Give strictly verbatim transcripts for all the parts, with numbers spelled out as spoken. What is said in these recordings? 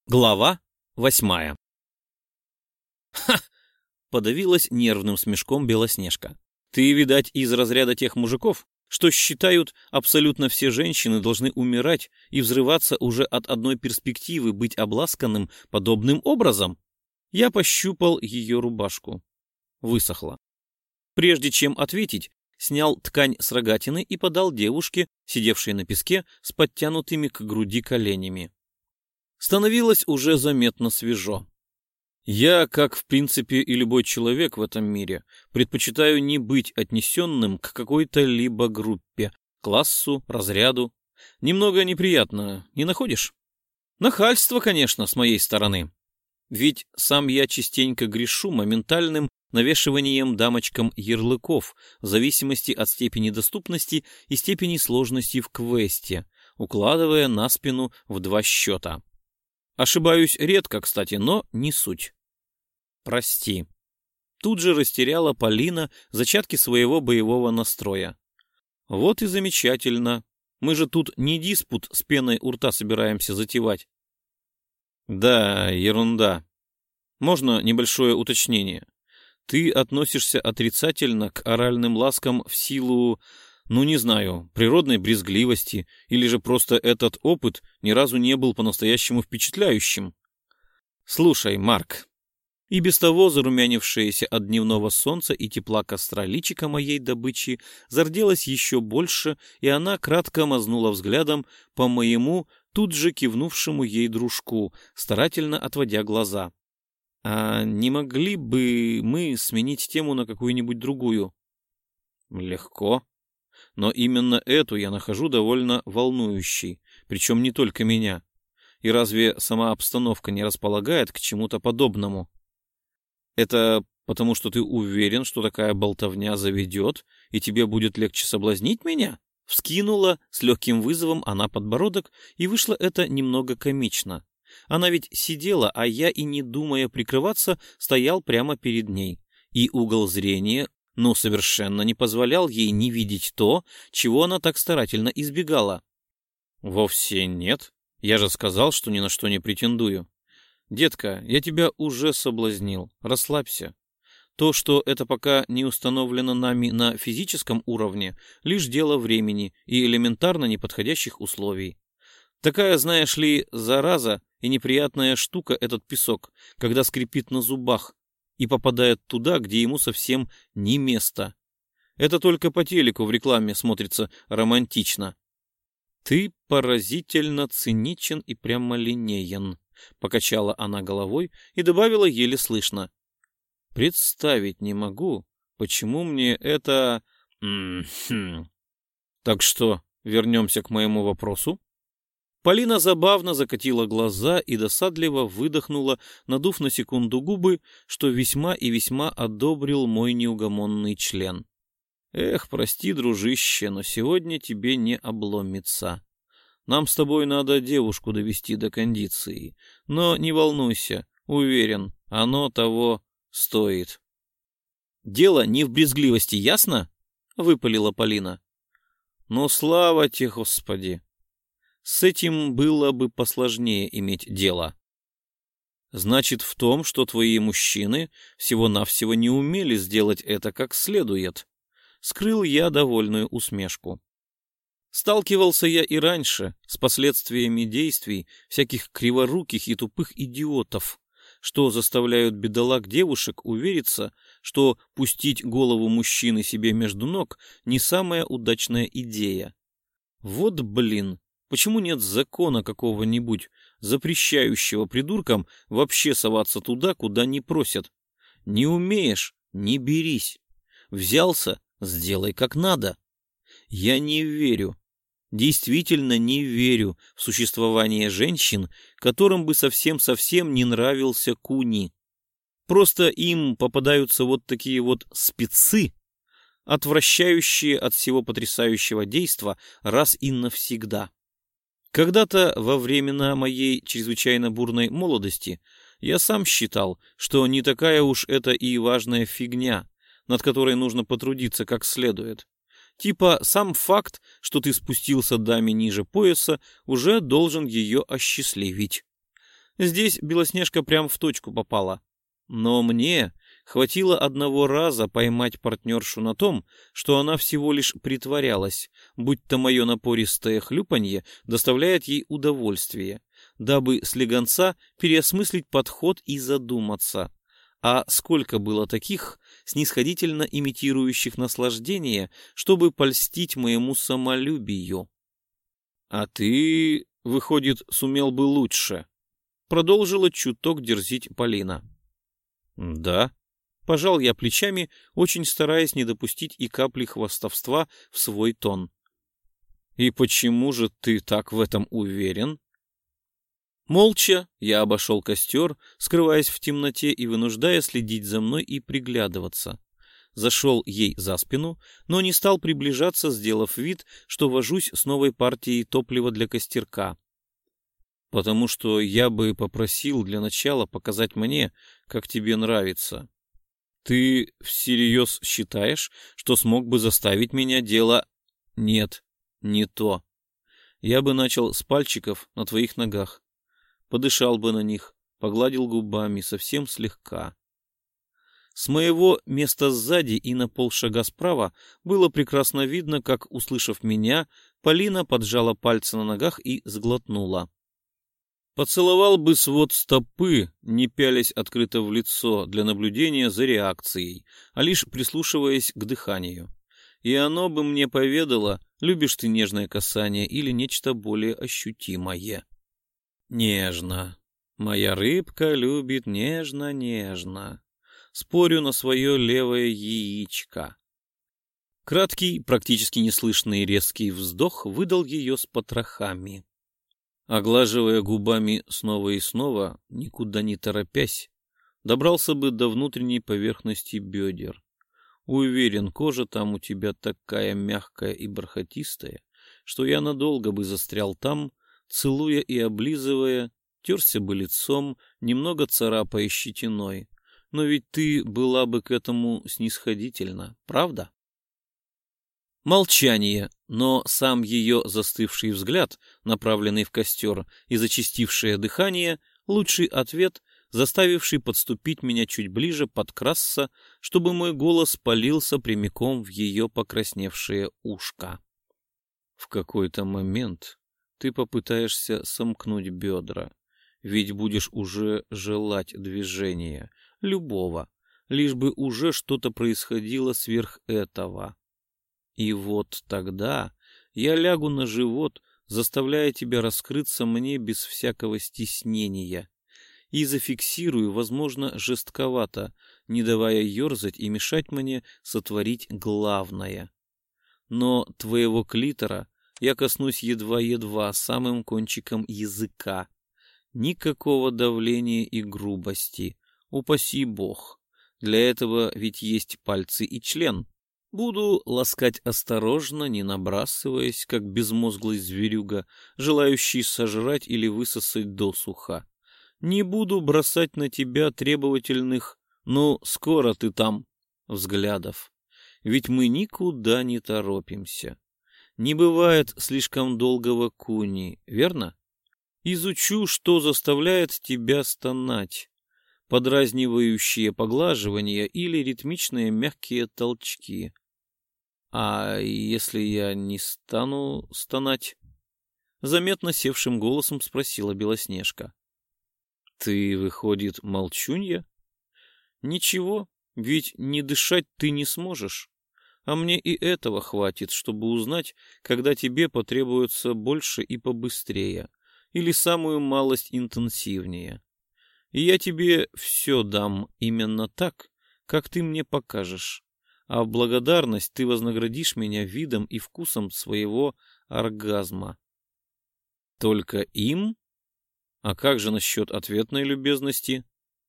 Глава восьмая. Ха! Подавилась нервным смешком Белоснежка. Ты, видать, из разряда тех мужиков, что считают, абсолютно все женщины должны умирать и взрываться уже от одной перспективы быть обласканным подобным образом. Я пощупал ее рубашку. Высохла. Прежде чем ответить, снял ткань с рогатины и подал девушке, сидевшей на песке, с подтянутыми к груди коленями. Становилось уже заметно свежо. Я, как в принципе и любой человек в этом мире, предпочитаю не быть отнесенным к какой-то либо группе, классу, разряду. Немного неприятно, не находишь? Нахальство, конечно, с моей стороны. Ведь сам я частенько грешу моментальным навешиванием дамочкам ярлыков в зависимости от степени доступности и степени сложности в квесте, укладывая на спину в два счета. Ошибаюсь редко, кстати, но не суть. Прости. Тут же растеряла Полина зачатки своего боевого настроя. Вот и замечательно. Мы же тут не диспут с пеной у рта собираемся затевать. Да, ерунда. Можно небольшое уточнение? Ты относишься отрицательно к оральным ласкам в силу, ну не знаю, природной брезгливости, или же просто этот опыт ни разу не был по-настоящему впечатляющим? Слушай, Марк, и без того зарумянившееся от дневного солнца и тепла костра личико моей добычи зарделось еще больше, и она кратко мазнула взглядом по моему тут же кивнувшему ей дружку, старательно отводя глаза. А не могли бы мы сменить тему на какую-нибудь другую? Легко. Но именно эту я нахожу довольно волнующей, причем не только меня. И разве сама обстановка не располагает к чему-то подобному? Это потому, что ты уверен, что такая болтовня заведет, и тебе будет легче соблазнить меня? Вскинула с легким вызовом она подбородок, и вышло это немного комично. Она ведь сидела, а я, и не думая прикрываться, стоял прямо перед ней. И угол зрения, но совершенно не позволял ей не видеть то, чего она так старательно избегала. Вовсе нет. Я же сказал, что ни на что не претендую. Детка, я тебя уже соблазнил. Расслабься. То, что это пока не установлено нами на физическом уровне, лишь дело времени и элементарно неподходящих условий. Такая, знаешь ли, зараза и неприятная штука этот песок, когда скрипит на зубах и попадает туда, где ему совсем не место. Это только по телеку в рекламе смотрится романтично. Ты поразительно циничен и прямолинеен, покачала она головой и добавила еле слышно. Представить не могу, почему мне это... М-м-м. Так что, вернемся к моему вопросу. Полина забавно закатила глаза и досадливо выдохнула, надув на секунду губы, что весьма и весьма одобрил мой неугомонный член. Эх, прости, дружище, но сегодня тебе не обломится. Нам с тобой надо девушку довести до кондиции. Но не волнуйся, уверен, оно того стоит. Дело не в брезгливости, ясно? Выпалила Полина. Ну, слава тебе, Господи! С этим было бы посложнее иметь дело. Значит, в том, что твои мужчины всего-навсего не умели сделать это как следует. Скрыл я довольную усмешку. Сталкивался я и раньше с последствиями действий всяких криворуких и тупых идиотов, что заставляют бедолаг девушек увериться, что пустить голову мужчины себе между ног не самая удачная идея. Вот блин! Почему нет закона какого-нибудь, запрещающего придуркам вообще соваться туда, куда не просят? Не умеешь — не берись. Взялся — сделай как надо. Я не верю, действительно не верю в существование женщин, которым бы совсем-совсем не нравился куни. Просто им попадаются вот такие вот спецы, отвращающие от всего потрясающего действа раз и навсегда. Когда-то во времена моей чрезвычайно бурной молодости я сам считал, что не такая уж это и важная фигня, над которой нужно потрудиться как следует. Типа сам факт, что ты спустился даме ниже пояса, уже должен ее осчастливить. Здесь Белоснежка прям в точку попала. Но мне хватило одного раза поймать партнершу на том, что она всего лишь притворялась, будь то мое напористое хлюпанье доставляет ей удовольствие, дабы слегонца переосмыслить подход и задуматься. А сколько было таких, снисходительно имитирующих наслаждение, чтобы польстить моему самолюбию? А ты, выходит, сумел бы лучше, продолжила чуток дерзить Полина. Да, пожал я плечами, очень стараясь не допустить и капли хвастовства в свой тон. И почему же ты так в этом уверен? Молча я обошел костер, скрываясь в темноте и вынуждая следить за мной и приглядываться. Зашел ей за спину, но не стал приближаться, сделав вид, что вожусь с новой партией топлива для костерка. Потому что я бы попросил для начала показать мне, как тебе нравится. Ты всерьез считаешь, что смог бы заставить меня дело... Нет, не то. Я бы начал с пальчиков на твоих ногах. Подышал бы на них, погладил губами совсем слегка. С моего места сзади и на полшага справа было прекрасно видно, как, услышав меня, Полина поджала пальцы на ногах и сглотнула. Поцеловал бы свод стопы, не пялясь открыто в лицо для наблюдения за реакцией, а лишь прислушиваясь к дыханию. И оно бы мне поведало, любишь ты нежное касание или нечто более ощутимое. Нежно. Моя рыбка любит нежно-нежно. Спорю на свое левое яичко. Краткий, практически неслышный резкий вздох выдал ее с потрохами. Оглаживая губами снова и снова, никуда не торопясь, добрался бы до внутренней поверхности бедер. Уверен, кожа там у тебя такая мягкая и бархатистая, что я надолго бы застрял там, целуя и облизывая, терся бы лицом, немного царапая щетиной. Но ведь ты была бы к этому снисходительна, правда? Молчание, но сам ее застывший взгляд, направленный в костер, и зачастившее дыхание — лучший ответ, заставивший подступить меня чуть ближе, подкрасться, чтобы мой голос полился прямиком в ее покрасневшее ушко. В какой-то момент ты попытаешься сомкнуть бедра, ведь будешь уже желать движения, любого, лишь бы уже что-то происходило сверх этого. И вот тогда я лягу на живот, заставляя тебя раскрыться мне без всякого стеснения, и зафиксирую, возможно, жестковато, не давая ерзать и мешать мне сотворить главное. Но твоего клитора я коснусь едва-едва самым кончиком языка. Никакого давления и грубости, упаси бог. Для этого ведь есть пальцы и член. Буду ласкать осторожно, не набрасываясь, как безмозглый зверюга, желающий сожрать или высосать досуха. Не буду бросать на тебя требовательных «ну, скоро ты там» взглядов. Ведь мы никуда не торопимся. Не бывает слишком долгого куни, верно? Изучу, что заставляет тебя стонать. Подразнивающие поглаживания или ритмичные мягкие толчки. А если я не стану стонать? Заметно севшим голосом спросила Белоснежка. Ты, выходит, молчунья? Ничего, ведь не дышать ты не сможешь. А мне и этого хватит, чтобы узнать, когда тебе потребуется больше и побыстрее, или самую малость интенсивнее. И я тебе все дам именно так, как ты мне покажешь, а в благодарность ты вознаградишь меня видом и вкусом своего оргазма. Только им? А как же насчет ответной любезности?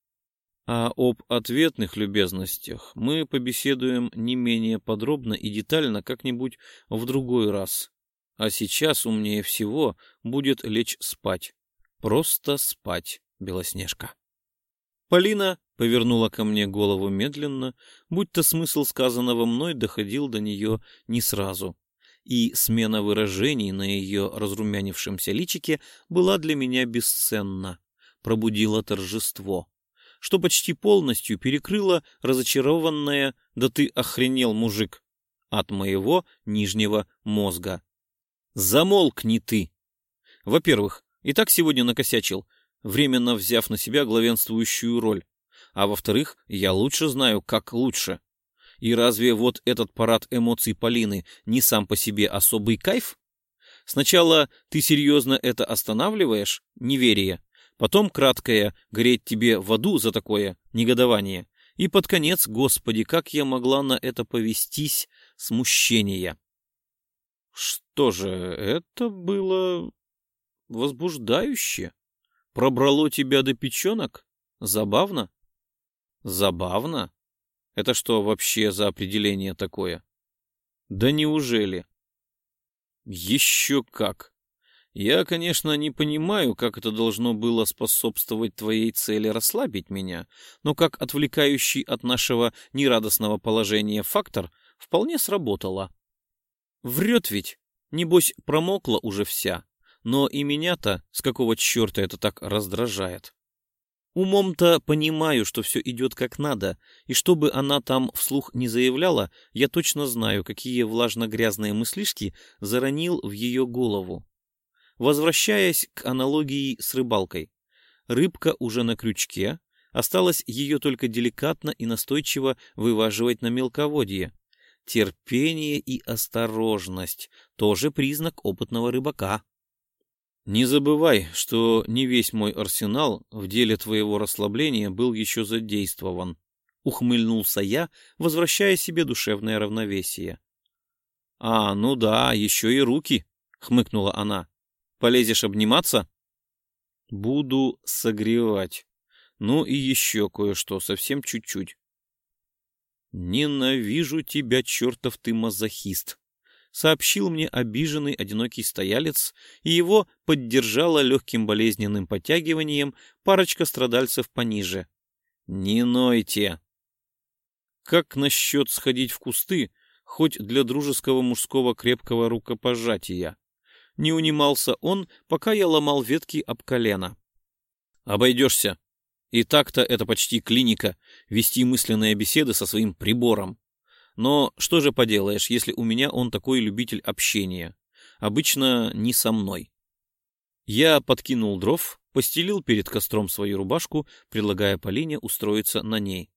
А об ответных любезностях мы побеседуем не менее подробно и детально как-нибудь в другой раз. А сейчас умнее всего будет лечь спать. Просто спать, Белоснежка. Полина повернула ко мне голову медленно, будто смысл сказанного мной доходил до нее не сразу. И смена выражений на ее разрумянившемся личике была для меня бесценна. пробудило торжество, что почти полностью перекрыло разочарованное «да ты охренел, мужик» от моего нижнего мозга. Замолкни ты! Во-первых, и так сегодня накосячил, временно взяв на себя главенствующую роль. А во-вторых, я лучше знаю, как лучше. И разве вот этот парад эмоций Полины не сам по себе особый кайф? Сначала ты серьезно это останавливаешь, неверие, потом краткое «гореть тебе в аду за такое» негодование, и под конец «Господи, как я могла на это повестись» смущение. Что же, это было возбуждающе. Пробрало тебя до печенок? Забавно? Забавно? Это что вообще за определение такое? Да неужели? Еще как. Я, конечно, не понимаю, как это должно было способствовать твоей цели расслабить меня, но как отвлекающий от нашего нерадостного положения фактор вполне сработало. Врет ведь. Небось, промокла уже вся. Но и меня-то с какого черта это так раздражает? Умом-то понимаю, что все идет как надо, и чтобы она там вслух не заявляла, я точно знаю, какие влажно-грязные мыслишки заронил в ее голову. Возвращаясь к аналогии с рыбалкой. Рыбка уже на крючке, осталось ее только деликатно и настойчиво вываживать на мелководье. Терпение и осторожность — тоже признак опытного рыбака. Не забывай, что не весь мой арсенал в деле твоего расслабления был еще задействован. Ухмыльнулся я, возвращая себе душевное равновесие. — А, ну да, еще и руки, — хмыкнула она. — Полезешь обниматься? — Буду согревать. Ну и еще кое-что, совсем чуть-чуть. — Ненавижу тебя, чертов ты мазохист! Сообщил мне обиженный одинокий стоялец, и его поддержала легким болезненным подтягиванием парочка страдальцев пониже. Не нойте! Как насчет сходить в кусты, хоть для дружеского мужского крепкого рукопожатия? Не унимался он, пока я ломал ветки об колено. Обойдешься. И так-то это почти клиника, вести мысленные беседы со своим прибором. Но что же поделаешь, если у меня он такой любитель общения? Обычно не со мной. Я подкинул дров, постелил перед костром свою рубашку, предлагая Полине устроиться на ней.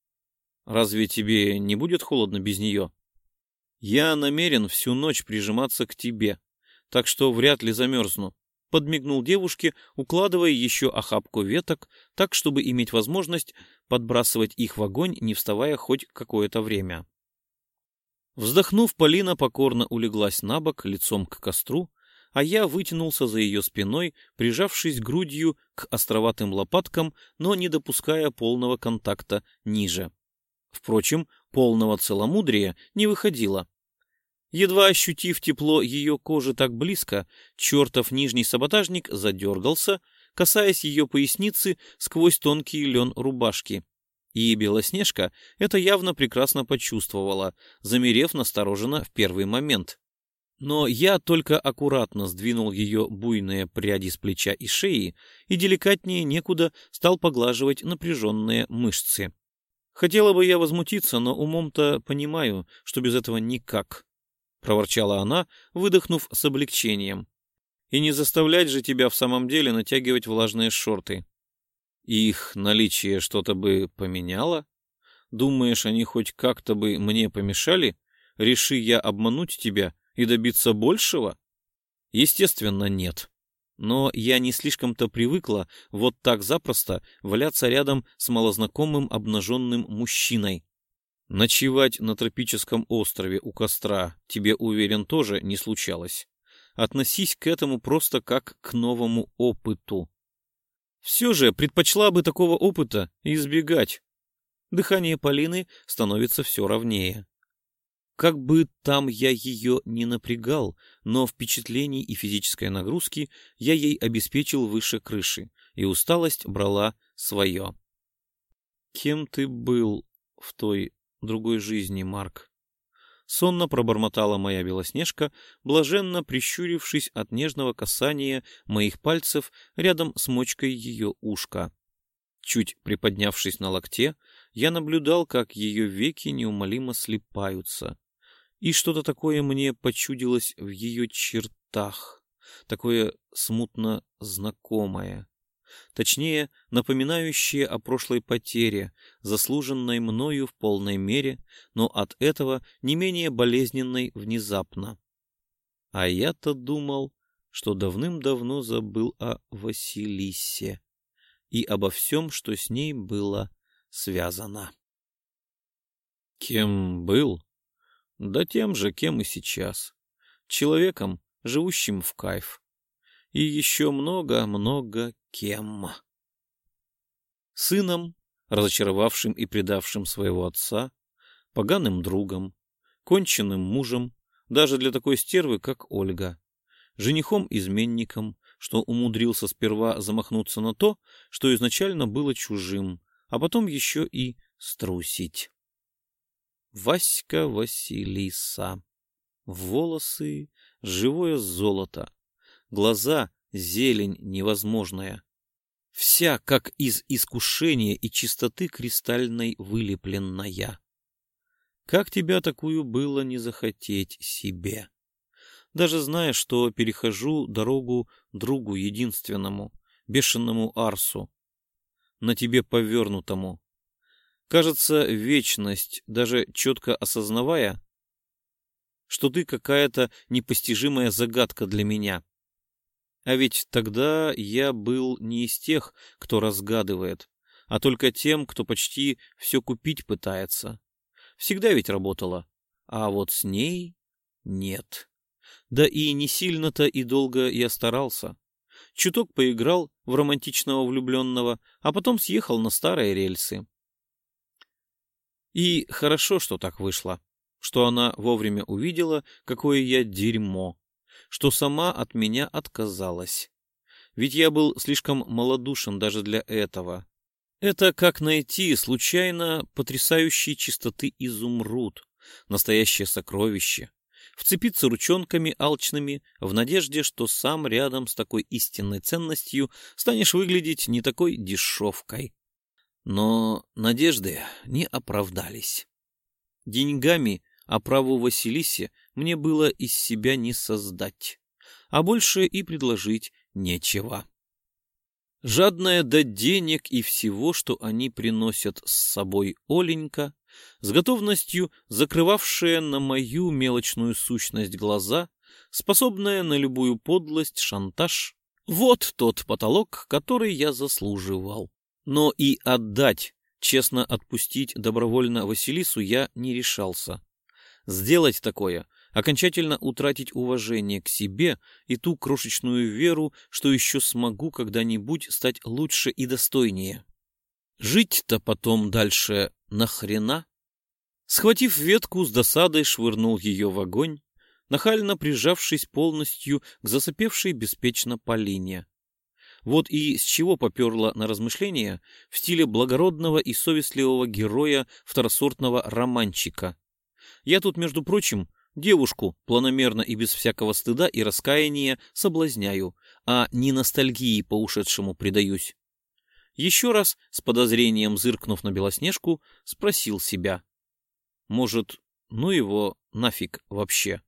Разве тебе не будет холодно без нее? Я намерен всю ночь прижиматься к тебе, так что вряд ли замерзну. Подмигнул девушке, укладывая еще охапку веток, так, чтобы иметь возможность подбрасывать их в огонь, не вставая хоть какое-то время. Вздохнув, Полина покорно улеглась на бок, лицом к костру, а я вытянулся за ее спиной, прижавшись грудью к островатым лопаткам, но не допуская полного контакта ниже. Впрочем, полного целомудрия не выходило. Едва ощутив тепло ее кожи так близко, чертов нижний саботажник задергался, касаясь ее поясницы сквозь тонкий лен рубашки. И Белоснежка это явно прекрасно почувствовала, замерев настороженно в первый момент. Но я только аккуратно сдвинул ее буйные пряди с плеча и шеи и деликатнее некуда стал поглаживать напряженные мышцы. Хотела бы я возмутиться, но умом-то понимаю, что без этого никак, — проворчала она, выдохнув с облегчением. И не заставлять же тебя в самом деле натягивать влажные шорты. Их наличие что-то бы поменяло? Думаешь, они хоть как-то бы мне помешали? Реши я обмануть тебя и добиться большего? Естественно, нет. Но я не слишком-то привыкла вот так запросто валяться рядом с малознакомым обнаженным мужчиной. Ночевать на тропическом острове у костра тебе, уверен, тоже не случалось. Относись к этому просто как к новому опыту. Все же предпочла бы такого опыта избегать. Дыхание Полины становится все ровнее. Как бы там я ее не напрягал, но впечатлений и физической нагрузки я ей обеспечил выше крыши, и усталость брала свое. Кем ты был в той другой жизни, Марк? сонно пробормотала моя Белоснежка, блаженно прищурившись от нежного касания моих пальцев рядом с мочкой ее ушка. Чуть приподнявшись на локте, я наблюдал, как ее веки неумолимо слипаются. И что-то такое мне почудилось в ее чертах, такое смутно знакомое. Точнее, напоминающее о прошлой потере, заслуженной мною в полной мере, но от этого не менее болезненной внезапно. А я-то думал, что давным-давно забыл о Василисе и обо всем, что с ней было связано. Кем был? Да тем же, кем и сейчас. Человеком, живущим в кайф. И еще много-много кем. Сыном, разочаровавшим и предавшим своего отца, поганым другом, конченным мужем, даже для такой стервы, как Ольга, женихом-изменником, что умудрился сперва замахнуться на то, что изначально было чужим, а потом еще и струсить. Васька Василиса. Волосы — живое золото, глаза — зелень невозможная. Вся, как из искушения и чистоты кристальной вылепленная. Как тебя такую было не захотеть себе? Даже зная, что перехожу дорогу другу единственному, бешеному Арсу, на тебе повернутому. Кажется, вечность, даже четко осознавая, что ты какая-то непостижимая загадка для меня. А ведь тогда я был не из тех, кто разгадывает, а только тем, кто почти все купить пытается. Всегда ведь работала, а вот с ней нет. Да и не сильно-то и долго я старался. Чуток поиграл в романтичного влюбленного, а потом съехал на старые рельсы. И хорошо, что так вышло, что она вовремя увидела, какое я дерьмо, что сама от меня отказалась. Ведь я был слишком малодушен даже для этого. Это как найти случайно потрясающей чистоты изумруд, настоящее сокровище, вцепиться ручонками алчными в надежде, что сам рядом с такой истинной ценностью станешь выглядеть не такой дешевкой. Но надежды не оправдались. Деньгами оправу Василисе мне было из себя не создать, а больше и предложить нечего. Жадная до денег и всего, что они приносят с собой Оленька, с готовностью закрывавшая на мою мелочную сущность глаза, способная на любую подлость, шантаж, вот тот потолок, который я заслуживал. Но и отдать, честно отпустить добровольно Василису я не решался. Сделать такое, окончательно утратить уважение к себе и ту крошечную веру, что еще смогу когда-нибудь стать лучше и достойнее. Жить-то потом дальше нахрена? Схватив ветку, с досадой швырнул ее в огонь, нахально прижавшись полностью к засопевшей беспечно Полине. Вот и с чего поперло на размышления в стиле благородного и совестливого героя второсортного романчика. Я тут, между прочим, девушку планомерно и без всякого стыда и раскаяния соблазняю, а не ностальгии по ушедшему предаюсь. Еще раз, с подозрением зыркнув на Белоснежку, спросил себя. Может, ну его нафиг вообще?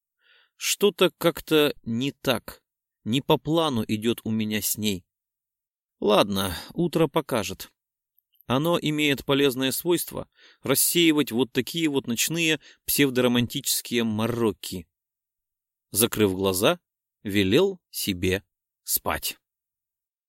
Что-то как-то не так. Не по плану идет у меня с ней. Ладно, утро покажет. Оно имеет полезное свойство рассеивать вот такие вот ночные псевдоромантические мороки. Закрыв глаза, велел себе спать.